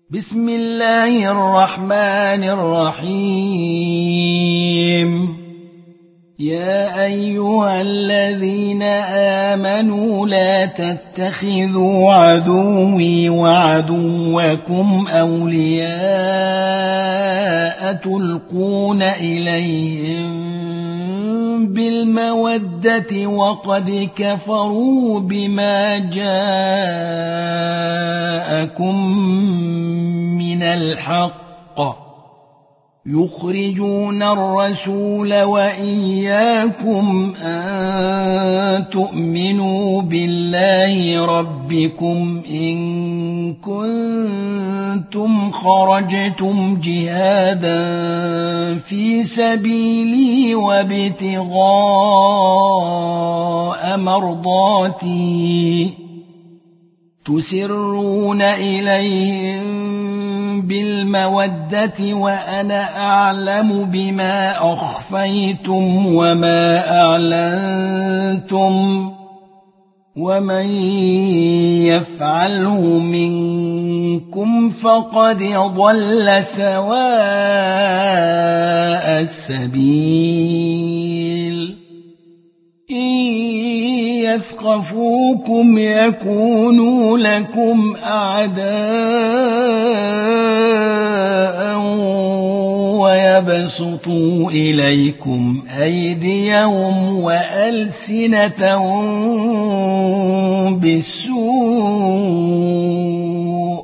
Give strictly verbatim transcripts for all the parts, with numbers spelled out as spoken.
بسم الله الرحمن الرحيم. يا أيها الذين آمنوا لا تتخذوا عدوي وعدوكم أولياء تلقون إليهم بالمودة وقد كفروا بما جاءكم من الحق يخرجون الرسول وإياكم أن تؤمنوا بالله ربكم إن كنتم خرجتم جهادا في سبيلي وابتغاء مرضاتي تسرون إليهم بالمودة وأنا أعلم بما أخفيتم وما أعلنتم ومن يفعله منكم فقد ضل سواء السبيل. إن يثقفوكم يكونوا لكم أعداء ويبسطوا إليكم أيديهم وألسنتهم بالسوء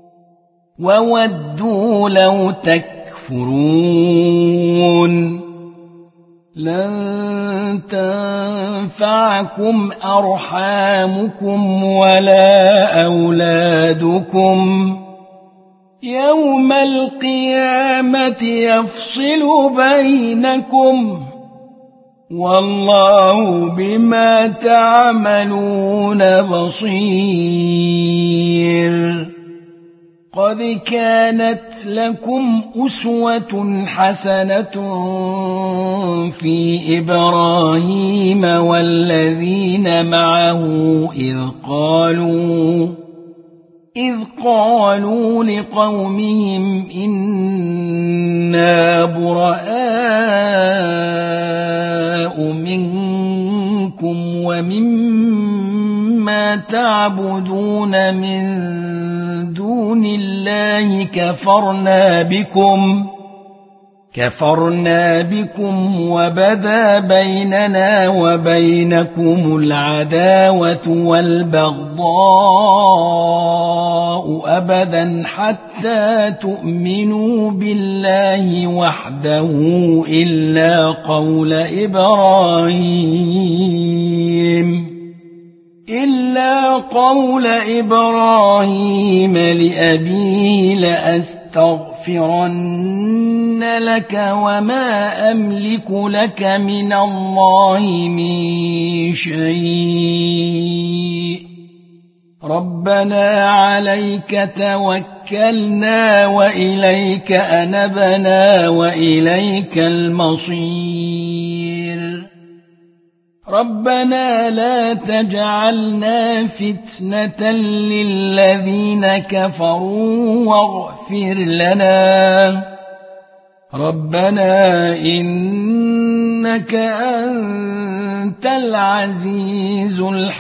وودوا لو تكفرون. لن تنفعكم أرحامكم ولا أولادكم يوم القيامة يفصل بينكم والله بما تعملون بصير. قد كانت لكم أسوة حسنة في إبراهيم والذين معه إذ قالوا إذ قالوا لقومهم إنا براء منكم ومما تعبدون من دون الله كفرنا بكم كفرنا بكم وبدا بيننا وبينكم العداوة والبغضاء أبدا حتى تؤمنوا بالله وحده إلا قول إبراهيم إلا قول إبراهيم لأبيه لأستغفرن لك وما أملك لك من الله من شيء ربنا عليك توكلنا وإليك أنبنا وإليك المصير. ربنا لا تجعلنا فتنة للذين كفروا واغفر لنا ربنا إنك أنت العزيز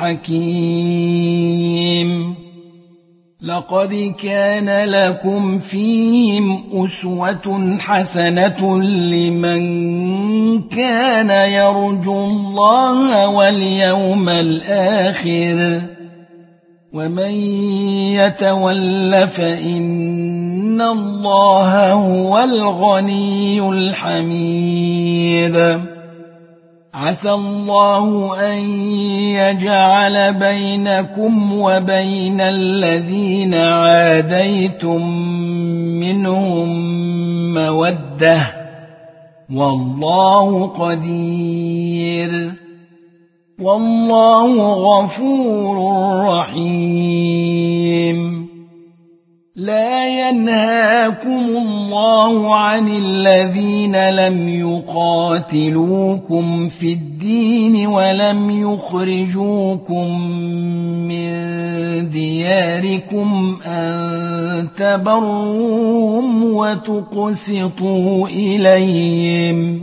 الحكيم. لقد كان لكم فيهم أسوة حسنة لمن كان يرجو الله واليوم الآخر ومن يتول فإن الله هو الغني الحميد. عسى الله أن يجعل بينكم وبين الذين عاديتم منهم مودة والله قدير والله غفور رحيم. لا ينهاكم الله عن الذين لم يقاتلوكم في الدين ولم يخرجوكم من دياركم أن تبروهم وتقسطوا إليهم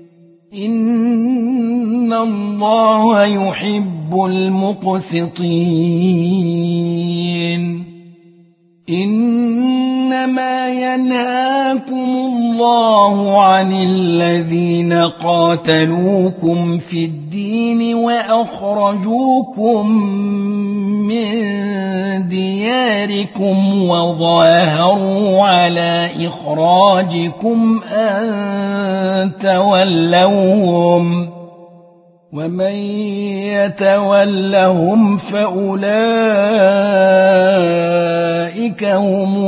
إن الله يحب المقسطين إنما ينهاكم الله عن الذين قاتلوكم في الدين وأخرجوكم من دياركم وظاهروا على إخراجكم أن تولوهم ومن يتولهم فأولئك هم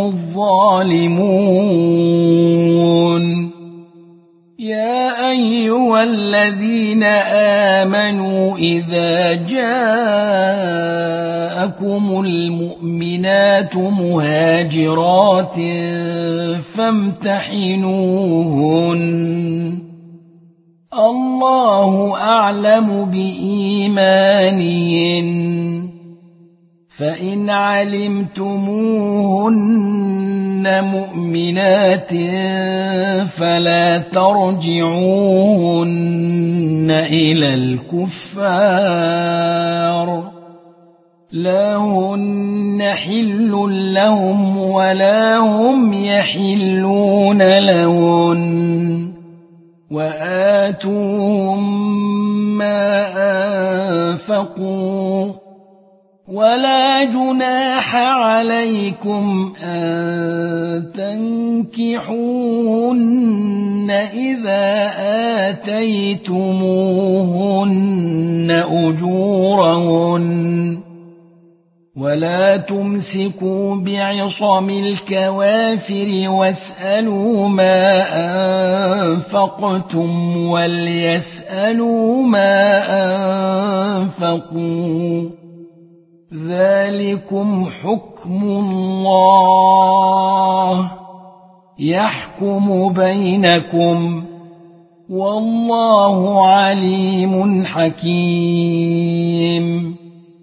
الظالمون يا أيها الذين آمنوا إذا جاءكم المؤمنات مهاجرات فامتحنوهن الله أعلم بإيمانهن فإن علمتموهن مؤمنات فلا ترجعوهن إلى الكفار لا هن حل لهم ولا هم يحلون لهن وآتوهم ما أنفقوا ولا جناح عليكم أن تنكحوهن إذا آتيتموهن أجورهن ولا تمسكوا بعصم الكوافر واسألوا ما أنفقتم وليسألوا ما أنفقوا ذلكم حكم الله يحكم بينكم والله عليم حكيم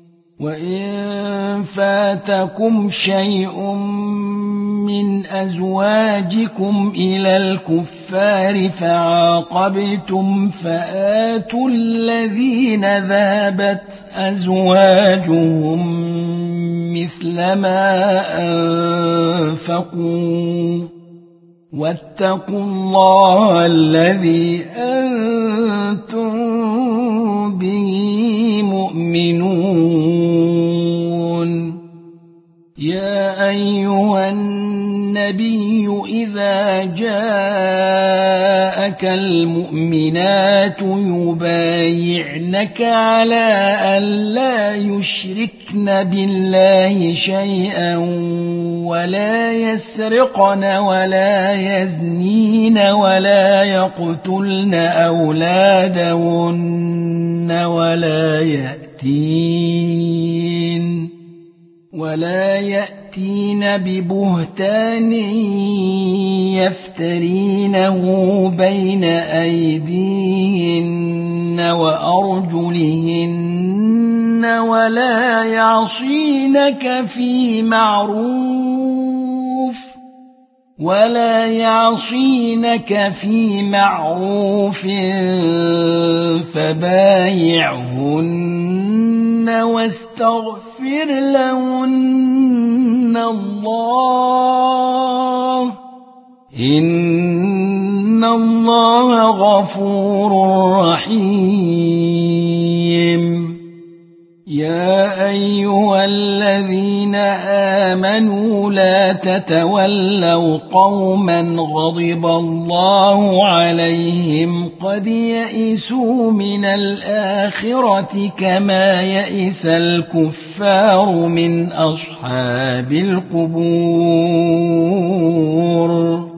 وإن فاتكم شيء من أزواجكم إلى الكفار فعاقبتم فآتوا الذين ذهبت أزواجهم مثل ما أنفقوا واتقوا الله الذي أنتم به مؤمنون يا أيها النبي إذا جاءك المؤمنات يبايعنك على أن لا يشركن بالله شيئا ولا يسرقن ولا يزنين ولا يقتلن أولادهن ولا يأتين ولا يأتين ببهتان يفترينه بين أيديهن وأرجلهن ولا يعصينك في معروف ولا يعصينك في معروف فبايعهن واستغفر لهن الله إن الله غفور رحيم يا أيها الذين آمنوا لا تتولوا قوما غضب الله عليهم قد يئسوا من الآخرة كما يئس الكفار من أصحاب القبور